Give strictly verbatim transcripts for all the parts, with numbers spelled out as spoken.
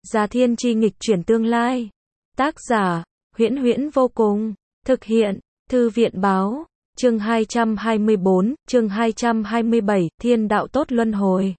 Già Thiên Chi nghịch chuyển tương lai. Tác giả, Huyễn Huyễn vô cùng. Thực hiện, Thư viện báo. Chương hai trăm hai mươi bốn, chương hai trăm hai mươi bảy, Thiên đạo tốt luân hồi.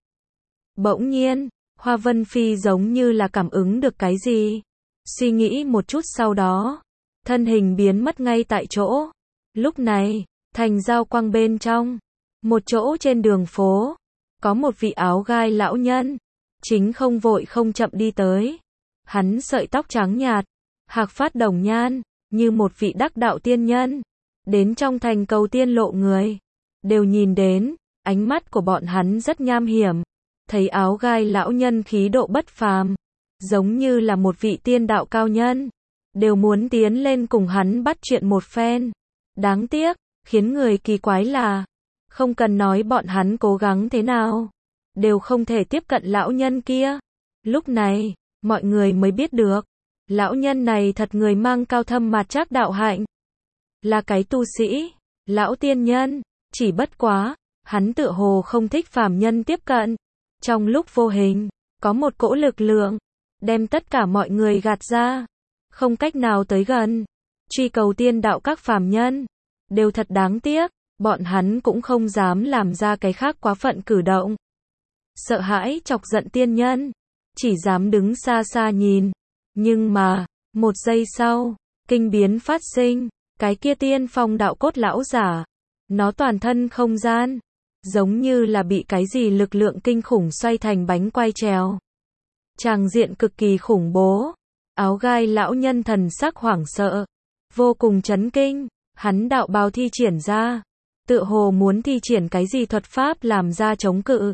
Bỗng nhiên, Hoa Vân Phi giống như là cảm ứng được cái gì. Suy nghĩ một chút sau đó, thân hình biến mất ngay tại chỗ. Lúc này, thành giao quang bên trong, một chỗ trên đường phố, có một vị áo gai lão nhân, chính không vội không chậm đi tới. Hắn sợi tóc trắng nhạt, hạc phát đồng nhan, như một vị đắc đạo tiên nhân, đến trong thành cầu tiên lộ người, đều nhìn đến, ánh mắt của bọn hắn rất nham hiểm, thấy áo gai lão nhân khí độ bất phàm, giống như là một vị tiên đạo cao nhân, đều muốn tiến lên cùng hắn bắt chuyện một phen. Đáng tiếc, khiến người kỳ quái là, không cần nói bọn hắn cố gắng thế nào, đều không thể tiếp cận lão nhân kia. Lúc này, mọi người mới biết được, lão nhân này thật người mang cao thâm mạt trác đạo hạnh, là cái tu sĩ, lão tiên nhân, chỉ bất quá, hắn tựa hồ không thích phàm nhân tiếp cận. Trong lúc vô hình, có một cỗ lực lượng, đem tất cả mọi người gạt ra, không cách nào tới gần. Truy cầu tiên đạo các phàm nhân, đều thật đáng tiếc, bọn hắn cũng không dám làm ra cái khác quá phận cử động. Sợ hãi chọc giận tiên nhân, chỉ dám đứng xa xa nhìn. Nhưng mà, một giây sau, kinh biến phát sinh, cái kia tiên phong đạo cốt lão giả, nó toàn thân không gian, giống như là bị cái gì lực lượng kinh khủng xoay thành bánh quay trèo. Tràng diện cực kỳ khủng bố, áo gai lão nhân thần sắc hoảng sợ, vô cùng chấn kinh, hắn đạo bào thi triển ra, tựa hồ muốn thi triển cái gì thuật pháp làm ra chống cự.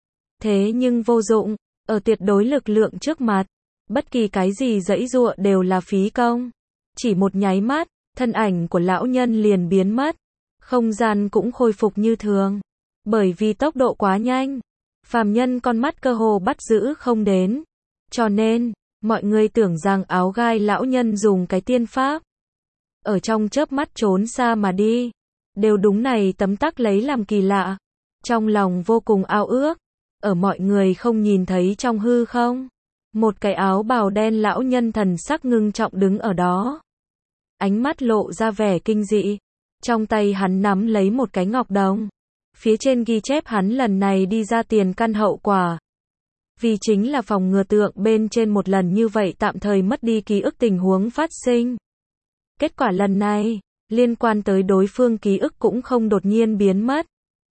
Thế nhưng vô dụng, ở tuyệt đối lực lượng trước mặt, bất kỳ cái gì giãy giụa đều là phí công. Chỉ một nháy mắt, thân ảnh của lão nhân liền biến mất, không gian cũng khôi phục như thường. Bởi vì tốc độ quá nhanh, phàm nhân con mắt cơ hồ bắt giữ không đến. Cho nên, mọi người tưởng rằng áo gai lão nhân dùng cái tiên pháp, ở trong chớp mắt trốn xa mà đi, đều đúng này tấm tắc lấy làm kỳ lạ. Trong lòng vô cùng ao ước, ở mọi người không nhìn thấy trong hư không, một cái áo bào đen lão nhân thần sắc ngưng trọng đứng ở đó. Ánh mắt lộ ra vẻ kinh dị, trong tay hắn nắm lấy một cái ngọc đồng, phía trên ghi chép hắn lần này đi ra tiền căn hậu quả. Vì chính là phòng ngừa tượng bên trên một lần như vậy tạm thời mất đi ký ức tình huống phát sinh. Kết quả lần này, liên quan tới đối phương ký ức cũng không đột nhiên biến mất.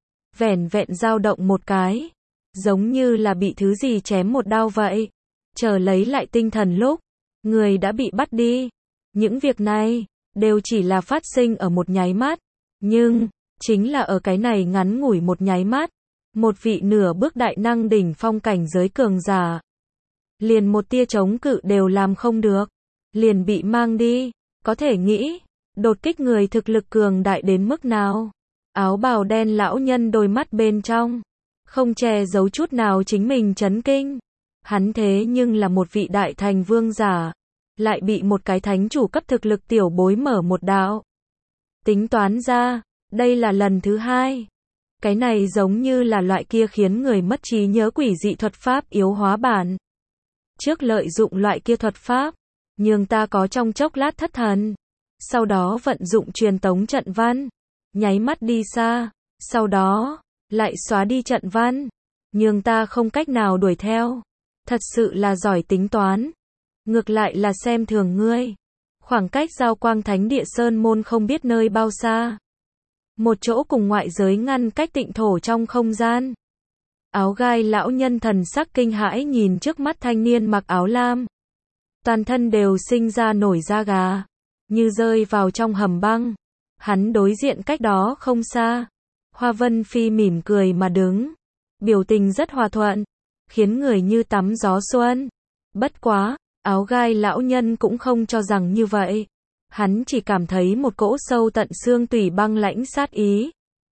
Vẻn vẹn dao động một cái, giống như là bị thứ gì chém một đao vậy. Chờ lấy lại tinh thần lúc, người đã bị bắt đi. Những việc này, đều chỉ là phát sinh ở một nháy mắt. Nhưng, chính là ở cái này ngắn ngủi một nháy mắt, một vị nửa bước đại năng đỉnh phong cảnh giới cường giả, liền một tia chống cự đều làm không được, liền bị mang đi. Có thể nghĩ, đột kích người thực lực cường đại đến mức nào. Áo bào đen lão nhân đôi mắt bên trong, không che giấu chút nào chính mình chấn kinh. Hắn thế nhưng là một vị đại thành vương giả, lại bị một cái thánh chủ cấp thực lực tiểu bối mở một đạo. Tính toán ra, đây là lần thứ hai. Cái này giống như là loại kia khiến người mất trí nhớ quỷ dị thuật pháp yếu hóa bản. Trước lợi dụng loại kia thuật pháp, nhưng ta có trong chốc lát thất thần. Sau đó vận dụng truyền tống trận văn, nháy mắt đi xa. Sau đó, lại xóa đi trận văn, nhưng ta không cách nào đuổi theo. Thật sự là giỏi tính toán. Ngược lại là xem thường ngươi. Khoảng cách giao quang thánh địa sơn môn không biết nơi bao xa. Một chỗ cùng ngoại giới ngăn cách tịnh thổ trong không gian. Áo gai lão nhân thần sắc kinh hãi nhìn trước mắt thanh niên mặc áo lam. Toàn thân đều sinh ra nổi da gà, như rơi vào trong hầm băng. Hắn đối diện cách đó không xa. Hoa Vân Phi mỉm cười mà đứng. Biểu tình rất hòa thuận, khiến người như tắm gió xuân. Bất quá, áo gai lão nhân cũng không cho rằng như vậy. Hắn chỉ cảm thấy một cỗ sâu tận xương tủy băng lãnh sát ý,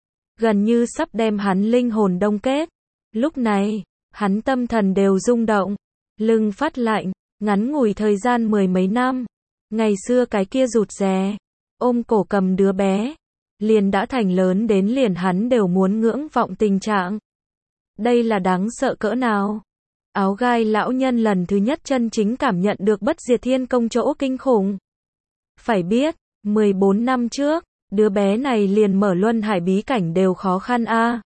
gần như sắp đem hắn linh hồn đông kết. Lúc này, hắn tâm thần đều rung động, lưng phát lạnh, ngắn ngủi thời gian mười mấy năm. Ngày xưa cái kia rụt rè, ôm cổ cầm đứa bé, liền đã thành lớn đến liền hắn đều muốn ngưỡng vọng tình trạng. Đây là đáng sợ cỡ nào? Áo gai lão nhân lần thứ nhất chân chính cảm nhận được bất diệt thiên công chỗ kinh khủng. Phải biết, mười bốn năm trước, đứa bé này liền mở luân hải bí cảnh đều khó khăn a.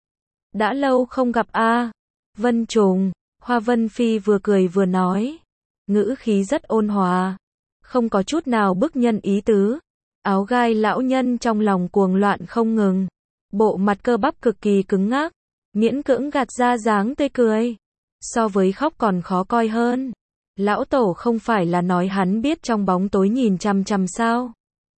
Đã lâu không gặp a. Vân Trùng, Hoa Vân Phi vừa cười vừa nói, ngữ khí rất ôn hòa, không có chút nào bức nhân ý tứ. Áo gai lão nhân trong lòng cuồng loạn không ngừng, bộ mặt cơ bắp cực kỳ cứng ngắc, miễn cưỡng gạt ra dáng tươi cười, so với khóc còn khó coi hơn. Lão tổ không phải là nói hắn biết trong bóng tối nhìn chằm chằm sao?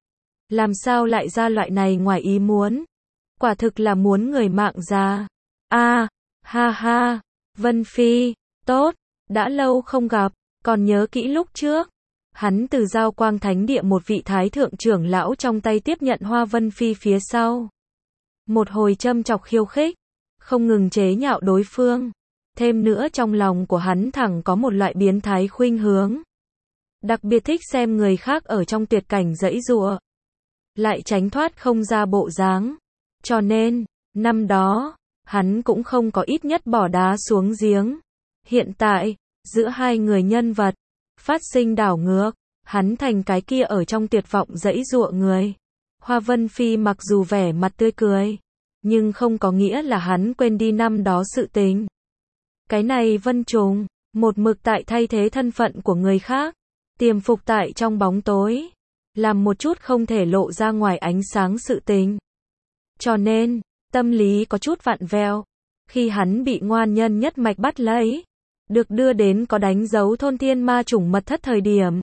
Làm sao lại ra loại này ngoài ý muốn? Quả thực là muốn người mạng già. A, ha ha, Vân Phi, tốt, đã lâu không gặp, còn nhớ kỹ lúc trước. Hắn từ Giao Quang Thánh Địa một vị thái thượng trưởng lão trong tay tiếp nhận Hoa Vân Phi phía sau. Một hồi châm chọc khiêu khích, không ngừng chế nhạo đối phương. Thêm nữa trong lòng của hắn thẳng có một loại biến thái khuynh hướng. Đặc biệt thích xem người khác ở trong tuyệt cảnh giãy giụa, lại tránh thoát không ra bộ dáng. Cho nên, năm đó, hắn cũng không có ít nhất bỏ đá xuống giếng. Hiện tại, giữa hai người nhân vật, phát sinh đảo ngược, hắn thành cái kia ở trong tuyệt vọng giãy giụa người. Hoa Vân Phi mặc dù vẻ mặt tươi cười, nhưng không có nghĩa là hắn quên đi năm đó sự tình. Cái này Vân Trùng, một mực tại thay thế thân phận của người khác, tiềm phục tại trong bóng tối, làm một chút không thể lộ ra ngoài ánh sáng sự tình. Cho nên, tâm lý có chút vặn vẹo, khi hắn bị ngoan nhân nhất mạch bắt lấy, được đưa đến có đánh dấu thôn thiên ma chủng mật thất thời điểm.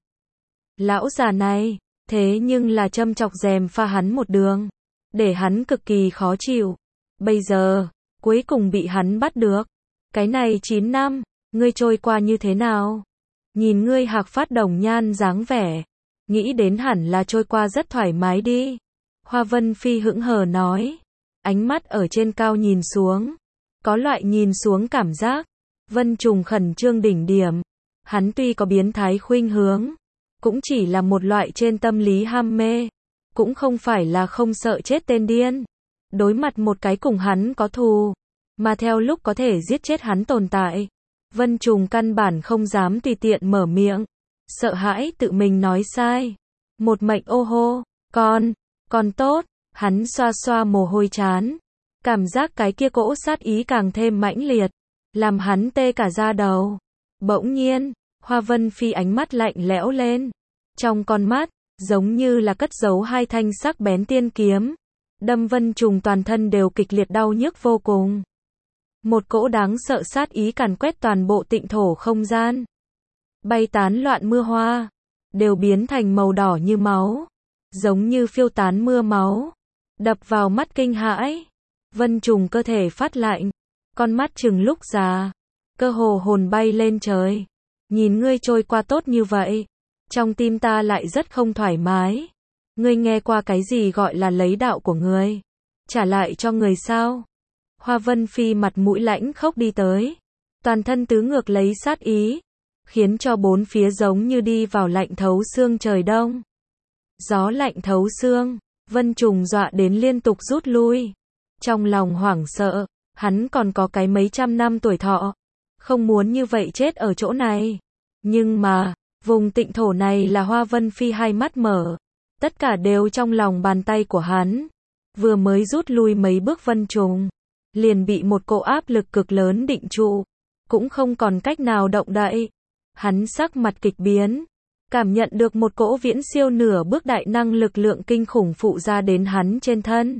Lão già này, thế nhưng là châm chọc dèm pha hắn một đường, để hắn cực kỳ khó chịu. Bây giờ, cuối cùng bị hắn bắt được. Cái này chín năm, ngươi trôi qua như thế nào? Nhìn ngươi hạc phát đồng nhan dáng vẻ, nghĩ đến hẳn là trôi qua rất thoải mái đi. Hoa Vân Phi hững hờ nói, ánh mắt ở trên cao nhìn xuống, có loại nhìn xuống cảm giác. Vân Trùng khẩn trương đỉnh điểm, hắn tuy có biến thái khuynh hướng, cũng chỉ là một loại trên tâm lý ham mê, cũng không phải là không sợ chết tên điên. Đối mặt một cái cùng hắn có thù, mà theo lúc có thể giết chết hắn tồn tại, Vân Trùng căn bản không dám tùy tiện mở miệng, sợ hãi tự mình nói sai. Một mệnh ô hô, con, còn tốt, hắn xoa xoa mồ hôi trán, cảm giác cái kia cỗ sát ý càng thêm mãnh liệt, làm hắn tê cả da đầu. Bỗng nhiên, Hoa Vân Phi ánh mắt lạnh lẽo lên, trong con mắt, giống như là cất giấu hai thanh sắc bén tiên kiếm, đâm Vân Trùng toàn thân đều kịch liệt đau nhức vô cùng. Một cỗ đáng sợ sát ý càn quét toàn bộ tịnh thổ không gian. Bay tán loạn mưa hoa, đều biến thành màu đỏ như máu, giống như phiêu tán mưa máu, đập vào mắt kinh hãi. Vân Trùng cơ thể phát lạnh, con mắt trừng lúc già, cơ hồ hồn bay lên trời. Nhìn ngươi trôi qua tốt như vậy, trong tim ta lại rất không thoải mái. Ngươi nghe qua cái gì gọi là lấy đạo của ngươi, trả lại cho người sao? Hoa Vân Phi mặt mũi lãnh khốc đi tới, toàn thân tứ ngược lấy sát ý, khiến cho bốn phía giống như đi vào lạnh thấu xương trời đông. Gió lạnh thấu xương, Vân Trùng dọa đến liên tục rút lui. Trong lòng hoảng sợ, hắn còn có cái mấy trăm năm tuổi thọ, không muốn như vậy chết ở chỗ này. Nhưng mà, vùng tịnh thổ này là Hoa Vân Phi hai mắt mở, tất cả đều trong lòng bàn tay của hắn. Vừa mới rút lui mấy bước Vân Trùng, liền bị một cỗ áp lực cực lớn định trụ, cũng không còn cách nào động đậy. Hắn sắc mặt kịch biến, cảm nhận được một cỗ viễn siêu nửa bước đại năng lực lượng kinh khủng phụ ra đến hắn trên thân.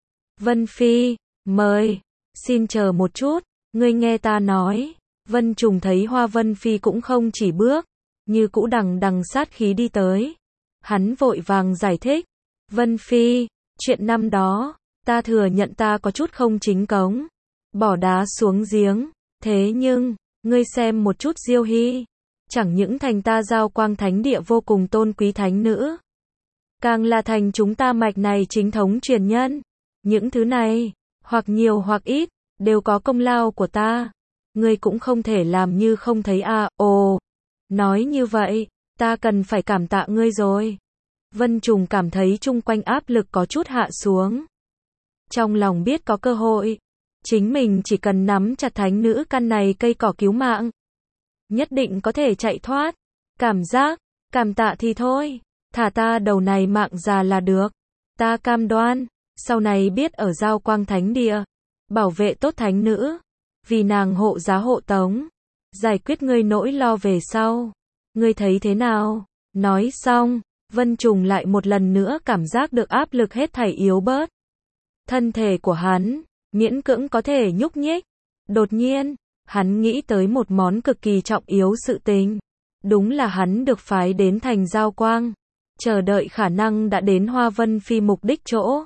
Vân Phi, mời, xin chờ một chút, ngươi nghe ta nói. Vân Trùng thấy Hoa Vân Phi cũng không chỉ bước, như cũ đằng đằng sát khí đi tới. Hắn vội vàng giải thích, Vân Phi, chuyện năm đó, ta thừa nhận ta có chút không chính cống, bỏ đá xuống giếng, thế nhưng, ngươi xem một chút Diêu Hy, chẳng những thành ta Giao Quang Thánh Địa vô cùng tôn quý thánh nữ, càng là thành chúng ta mạch này chính thống truyền nhân. Những thứ này, hoặc nhiều hoặc ít, đều có công lao của ta. Ngươi cũng không thể làm như không thấy a. À. Ồ, nói như vậy, ta cần phải cảm tạ ngươi rồi. Vân Trùng cảm thấy chung quanh áp lực có chút hạ xuống. Trong lòng biết có cơ hội, Chính mình chỉ cần nắm chặt thánh nữ căn này cây cỏ cứu mạng, nhất định có thể chạy thoát. Cảm giác, cảm tạ thì thôi, thả ta đầu này mạng già là được. Ta cam đoan, sau này biết ở Giao Quang Thánh Địa, bảo vệ tốt thánh nữ, vì nàng hộ giá hộ tống, giải quyết ngươi nỗi lo về sau. Ngươi thấy thế nào? Nói xong, Vân Trùng lại một lần nữa cảm giác được áp lực hết thảy yếu bớt. Thân thể của hắn, miễn cưỡng có thể nhúc nhích. Đột nhiên, hắn nghĩ tới một món cực kỳ trọng yếu sự tình. Đúng là hắn được phái đến thành Giao Quang, chờ đợi khả năng đã đến Hoa Vân Phi mục đích chỗ.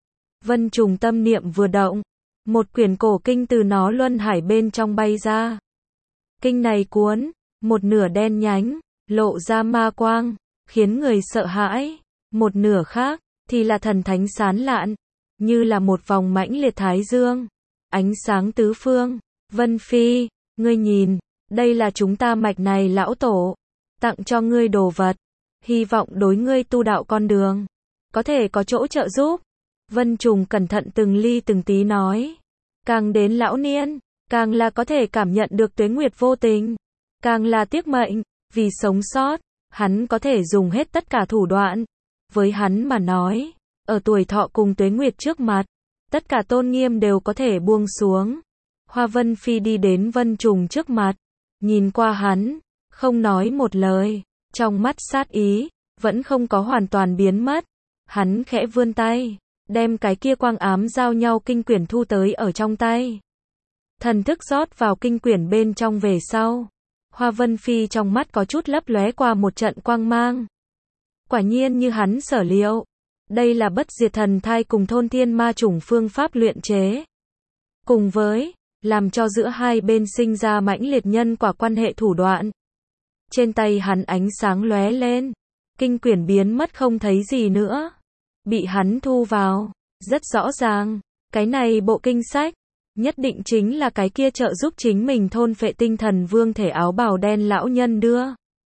Vân Trùng tâm niệm vừa động, một quyển cổ kinh từ nó luân hải bên trong bay ra. Kinh này cuốn, một nửa đen nhánh, lộ ra ma quang, khiến người sợ hãi. Một nửa khác, thì là thần thánh sán lạn, như là một vòng mãnh liệt thái dương, ánh sáng tứ phương. Vân Phi, ngươi nhìn, đây là chúng ta mạch này lão tổ, tặng cho ngươi đồ vật, hy vọng đối ngươi tu đạo con đường, có thể có chỗ trợ giúp. Vân Trùng cẩn thận từng ly từng tí nói, càng đến lão niên, càng là có thể cảm nhận được tuế nguyệt vô tình, càng là tiếc mệnh, vì sống sót, hắn có thể dùng hết tất cả thủ đoạn. Với hắn mà nói, ở tuổi thọ cùng tuế nguyệt trước mặt, tất cả tôn nghiêm đều có thể buông xuống. Hoa Vân Phi đi đến Vân Trùng trước mặt, nhìn qua hắn, không nói một lời, trong mắt sát ý, vẫn không có hoàn toàn biến mất. Hắn khẽ vươn tay, đem cái kia quang ám giao nhau kinh quyển thu tới ở trong tay. Thần thức rót vào kinh quyển bên trong về sau. Hoa Vân Phi trong mắt có chút lấp lóe qua một trận quang mang. Quả nhiên như hắn sở liệu, đây là bất diệt thần thai cùng thôn thiên ma chủng phương pháp luyện chế. Cùng với, làm cho giữa hai bên sinh ra mãnh liệt nhân quả quan hệ thủ đoạn. Trên tay hắn ánh sáng lóe lên, kinh quyển biến mất không thấy gì nữa. Bị hắn thu vào, rất rõ ràng, cái này bộ kinh sách, nhất định chính là cái kia trợ giúp chính mình thôn phệ tinh thần vương thể áo bào đen lão nhân đưa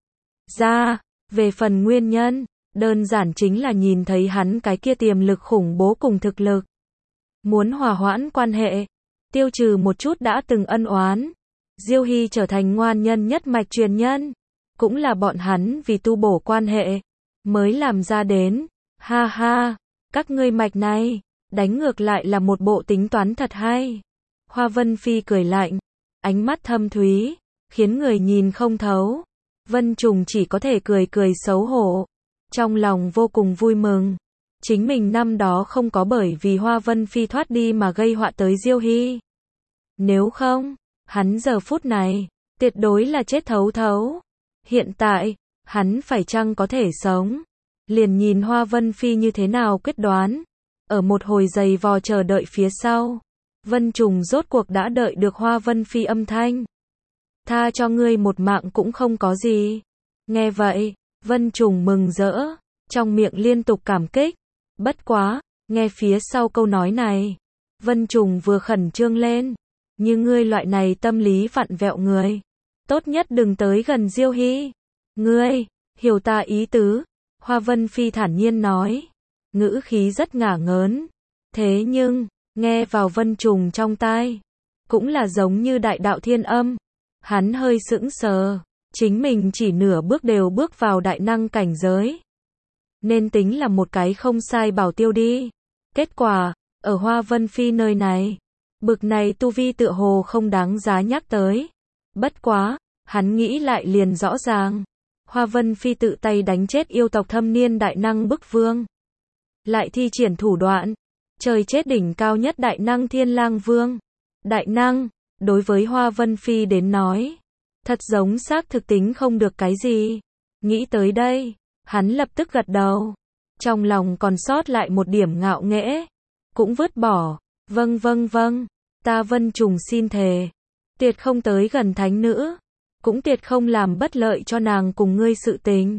ra. Về phần nguyên nhân, đơn giản chính là nhìn thấy hắn cái kia tiềm lực khủng bố cùng thực lực. Muốn hòa hoãn quan hệ, tiêu trừ một chút đã từng ân oán. Diêu Hy trở thành ngoan nhân nhất mạch truyền nhân, cũng là bọn hắn vì tu bổ quan hệ, mới làm ra đến. Ha ha, các ngươi mạch này, đánh ngược lại là một bộ tính toán thật hay. Hoa Vân Phi cười lạnh, ánh mắt thâm thúy, khiến người nhìn không thấu. Vân Trùng chỉ có thể cười cười xấu hổ, trong lòng vô cùng vui mừng. Chính mình năm đó không có bởi vì Hoa Vân Phi thoát đi mà gây họa tới Diêu Hy. Nếu không, hắn giờ phút này, tuyệt đối là chết thấu thấu. Hiện tại, hắn phải chăng có thể sống? Liền nhìn Hoa Vân Phi như thế nào quyết đoán. Ở một hồi giày vò chờ đợi phía sau, Vân Trùng rốt cuộc đã đợi được Hoa Vân Phi âm thanh. Tha cho ngươi một mạng cũng không có gì. Nghe vậy, Vân Trùng mừng rỡ, trong miệng liên tục cảm kích. Bất quá, nghe phía sau câu nói này, Vân Trùng vừa khẩn trương lên. Như ngươi loại này tâm lý vặn vẹo người, tốt nhất đừng tới gần Diêu Hy. Ngươi, hiểu ta ý tứ. Hoa Vân Phi thản nhiên nói, ngữ khí rất ngả ngớn. Thế nhưng, nghe vào Vân Trùng trong tai, cũng là giống như đại đạo thiên âm. Hắn hơi sững sờ, chính mình chỉ nửa bước đều bước vào đại năng cảnh giới. Nên tính là một cái không sai bảo tiêu đi. Kết quả, ở Hoa Vân Phi nơi này, bực này tu vi tựa hồ không đáng giá nhắc tới. Bất quá, hắn nghĩ lại liền rõ ràng. Hoa Vân Phi tự tay đánh chết yêu tộc thâm niên đại năng bức vương. Lại thi triển thủ đoạn, trời chết đỉnh cao nhất đại năng Thiên Lang Vương. Đại năng, đối với Hoa Vân Phi đến nói, thật giống xác thực tính không được cái gì. Nghĩ tới đây, hắn lập tức gật đầu. Trong lòng còn sót lại một điểm ngạo nghễ, cũng vứt bỏ. Vâng vâng vâng, ta Vân Trùng xin thề, tuyệt không tới gần thánh nữ, cũng tuyệt không làm bất lợi cho nàng cùng ngươi sự tình.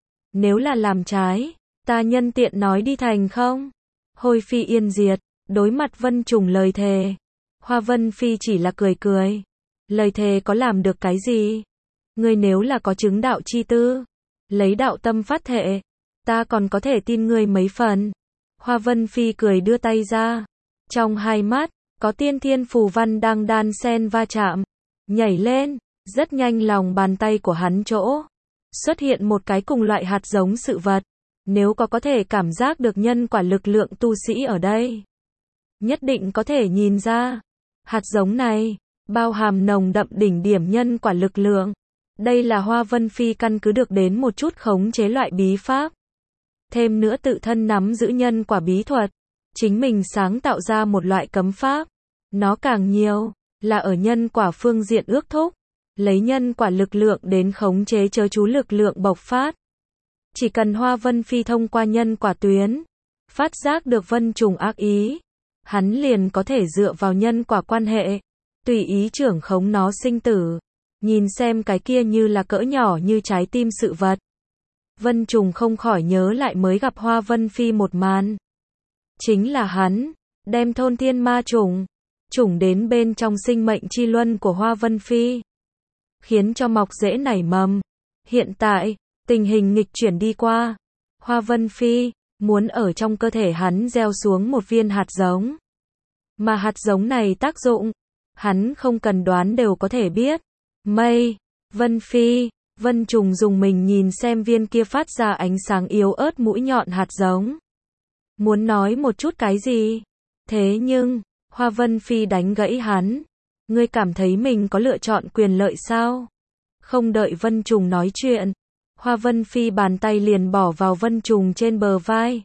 Nếu là làm trái, ta nhân tiện nói đi thành không? Hồi phi yên diệt, đối mặt Vân Trùng lời thề. Hoa Vân Phi chỉ là cười cười. Lời thề có làm được cái gì? Ngươi nếu là có chứng đạo chi tư, lấy đạo tâm phát thệ, ta còn có thể tin ngươi mấy phần. Hoa Vân Phi cười đưa tay ra. Trong hai mắt, có tiên thiên phù văn đang đan xen va chạm, nhảy lên, rất nhanh lòng bàn tay của hắn chỗ xuất hiện một cái cùng loại hạt giống sự vật. Nếu có có thể cảm giác được nhân quả lực lượng tu sĩ ở đây, nhất định có thể nhìn ra, hạt giống này bao hàm nồng đậm đỉnh điểm nhân quả lực lượng. Đây là Hoa Vân Phi căn cứ được đến một chút khống chế loại bí pháp. Thêm nữa tự thân nắm giữ nhân quả bí thuật, chính mình sáng tạo ra một loại cấm pháp. Nó càng nhiều, là ở nhân quả phương diện ước thúc, lấy nhân quả lực lượng đến khống chế chớ chú lực lượng bộc phát. Chỉ cần Hoa Vân Phi thông qua nhân quả tuyến, phát giác được Vân Trùng ác ý, hắn liền có thể dựa vào nhân quả quan hệ, tùy ý trưởng khống nó sinh tử. Nhìn xem cái kia như là cỡ nhỏ như trái tim sự vật, Vân Trùng không khỏi nhớ lại mới gặp Hoa Vân Phi một màn. Chính là hắn, đem thôn thiên ma trùng, trùng đến bên trong sinh mệnh chi luân của Hoa Vân Phi, khiến cho mọc rễ nảy mầm. Hiện tại, tình hình nghịch chuyển đi qua, Hoa Vân Phi muốn ở trong cơ thể hắn gieo xuống một viên hạt giống. Mà hạt giống này tác dụng, hắn không cần đoán đều có thể biết. Mây, Vân Phi, Vân Trùng dùng mình nhìn xem viên kia phát ra ánh sáng yếu ớt mũi nhọn hạt giống. Muốn nói một chút cái gì? Thế nhưng, Hoa Vân Phi đánh gãy hắn. Ngươi cảm thấy mình có lựa chọn quyền lợi sao? Không đợi Vân Trùng nói chuyện, Hoa Vân Phi bàn tay liền bỏ vào Vân Trùng trên bờ vai.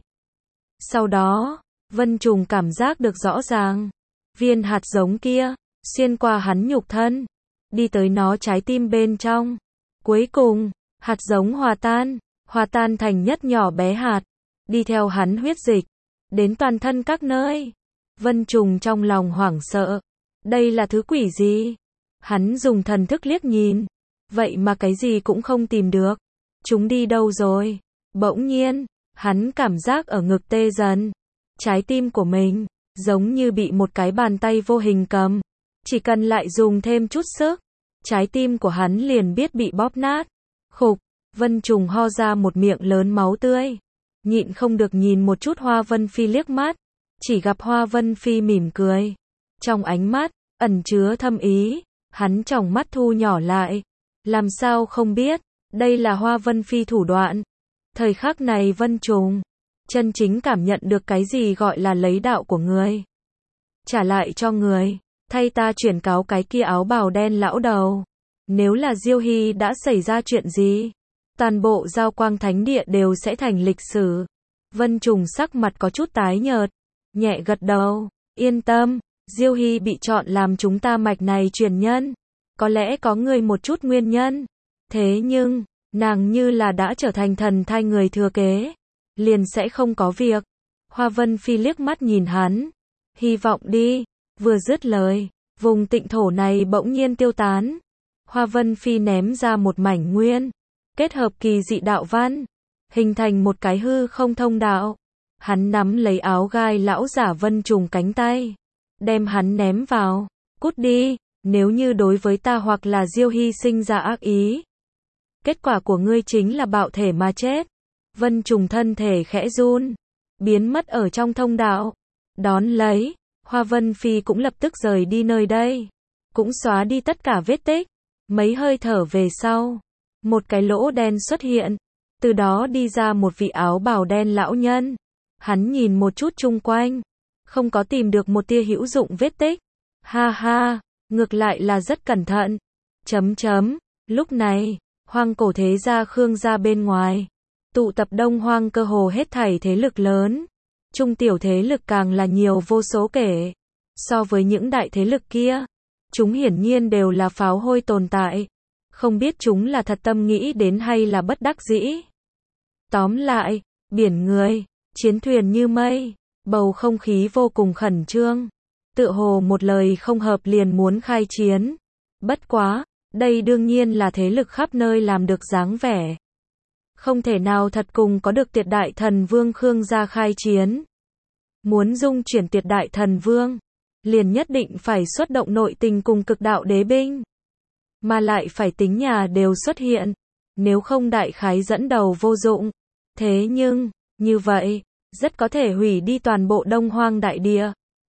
Sau đó, Vân Trùng cảm giác được rõ ràng, viên hạt giống kia, xuyên qua hắn nhục thân, đi tới nó trái tim bên trong. Cuối cùng, hạt giống hòa tan, hòa tan thành nhất nhỏ bé hạt, đi theo hắn huyết dịch, đến toàn thân các nơi. Vân Trùng trong lòng hoảng sợ. Đây là thứ quỷ gì? Hắn dùng thần thức liếc nhìn, vậy mà cái gì cũng không tìm được. Chúng đi đâu rồi? Bỗng nhiên, hắn cảm giác ở ngực tê dần. Trái tim của mình, giống như bị một cái bàn tay vô hình cầm. Chỉ cần lại dùng thêm chút sức, trái tim của hắn liền biết bị bóp nát. Khục, Vân Trùng ho ra một miệng lớn máu tươi. Nhịn không được nhìn một chút Hoa Vân Phi liếc mắt. Chỉ gặp Hoa Vân Phi mỉm cười. Trong ánh mắt, ẩn chứa thâm ý. Hắn tròng mắt thu nhỏ lại. Làm sao không biết, đây là Hoa Vân Phi thủ đoạn. Thời khắc này Vân Trùng chân chính cảm nhận được cái gì gọi là lấy đạo của người. Trả lại cho người, thay ta chuyển cáo cái kia áo bào đen lão đầu. Nếu là Diêu Hy đã xảy ra chuyện gì, toàn bộ Giao Quang Thánh Địa đều sẽ thành lịch sử. Vân Trùng sắc mặt có chút tái nhợt, nhẹ gật đầu, yên tâm, Diêu Hy bị chọn làm chúng ta mạch này truyền nhân. Có lẽ có người một chút nguyên nhân. Thế nhưng, nàng như là đã trở thành thần thai người thừa kế, liền sẽ không có việc. Hoa Vân Phi liếc mắt nhìn hắn. Hy vọng đi. Vừa dứt lời, vùng tịnh thổ này bỗng nhiên tiêu tán. Hoa Vân Phi ném ra một mảnh nguyên, kết hợp kỳ dị đạo văn, hình thành một cái hư không thông đạo. Hắn nắm lấy áo gai lão giả Vân Trùng cánh tay, đem hắn ném vào. Cút đi, nếu như đối với ta hoặc là Diêu Hy sinh ra ác ý, kết quả của ngươi chính là bạo thể mà chết. Vân Trùng thân thể khẽ run, biến mất ở trong thông đạo. Đón lấy, Hoa Vân Phi cũng lập tức rời đi nơi đây, cũng xóa đi tất cả vết tích. Mấy hơi thở về sau, một cái lỗ đen xuất hiện, từ đó đi ra một vị áo bào đen lão nhân. Hắn nhìn một chút chung quanh, không có tìm được một tia hữu dụng vết tích. Ha ha, ngược lại là rất cẩn thận. Chấm chấm, lúc này, Hoang Cổ thế gia Khương gia bên ngoài, tụ tập Đông Hoang cơ hồ hết thảy thế lực lớn. Trung tiểu thế lực càng là nhiều vô số kể. So với những đại thế lực kia, chúng hiển nhiên đều là pháo hôi tồn tại. Không biết chúng là thật tâm nghĩ đến hay là bất đắc dĩ. Tóm lại, biển người, chiến thuyền như mây, bầu không khí vô cùng khẩn trương. Tựa hồ một lời không hợp liền muốn khai chiến. Bất quá, đây đương nhiên là thế lực khắp nơi làm được dáng vẻ. Không thể nào thật cùng có được Tiệt Đại Thần Vương Khương gia khai chiến. Muốn dung chuyển Tiệt Đại Thần Vương, liền nhất định phải xuất động nội tình cùng cực đạo đế binh. Mà lại phải tính nhà đều xuất hiện, nếu không đại khái dẫn đầu vô dụng. Thế nhưng, như vậy, rất có thể hủy đi toàn bộ Đông Hoang đại địa.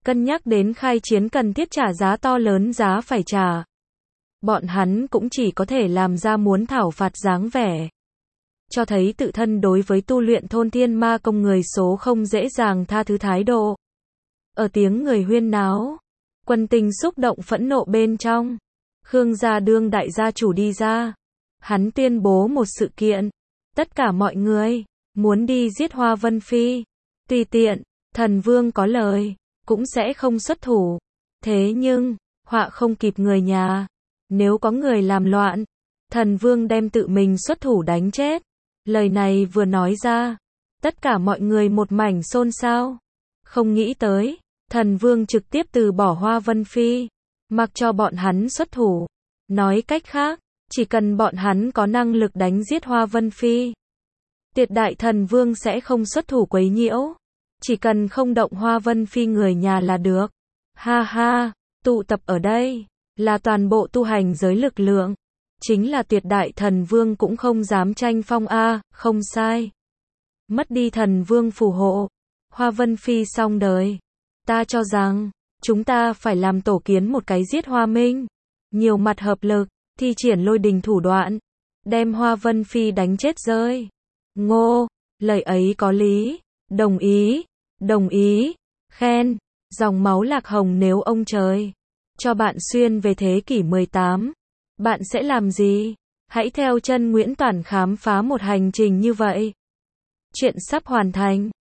Cân nhắc đến khai chiến cần thiết trả giá to lớn giá phải trả. Bọn hắn cũng chỉ có thể làm ra muốn thảo phạt dáng vẻ. Cho thấy tự thân đối với tu luyện thôn thiên ma công người số không dễ dàng tha thứ thái độ. Ở tiếng người huyên náo, quân tình xúc động phẫn nộ bên trong. Khương gia đương đại gia chủ đi ra. Hắn tuyên bố một sự kiện. Tất cả mọi người, muốn đi giết Hoa Vân Phi. Tùy tiện, thần vương có lời, cũng sẽ không xuất thủ. Thế nhưng, họa không kịp người nhà. Nếu có người làm loạn, thần vương đem tự mình xuất thủ đánh chết. Lời này vừa nói ra, tất cả mọi người một mảnh xôn xao. Không nghĩ tới, thần vương trực tiếp từ bỏ Hoa Vân Phi, mặc cho bọn hắn xuất thủ. Nói cách khác, chỉ cần bọn hắn có năng lực đánh giết Hoa Vân Phi, Tiệt đại thần vương sẽ không xuất thủ quấy nhiễu. Chỉ cần không động Hoa Vân Phi người nhà là được. Ha ha, tụ tập ở đây là toàn bộ tu hành giới lực lượng. Chính là tuyệt đại thần vương cũng không dám tranh phong a, không sai. Mất đi thần vương phù hộ, Hoa Vân Phi xong đời. Ta cho rằng, chúng ta phải làm tổ kiến một cái giết Hoa Minh. Nhiều mặt hợp lực, thi triển lôi đình thủ đoạn. Đem Hoa Vân Phi đánh chết rơi. Ngô, lời ấy có lý. Đồng ý, đồng ý, khen. Dòng máu lạc hồng nếu ông trời cho bạn xuyên về thế kỷ mười tám, bạn sẽ làm gì? Hãy theo chân Nguyễn Toản khám phá một hành trình như vậy. Chuyện sắp hoàn thành.